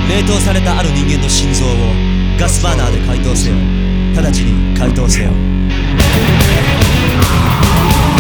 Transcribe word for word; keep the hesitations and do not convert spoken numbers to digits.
冷凍されたある人間の心臓をガスバーナーで解凍せよ。直ちに解凍せよ。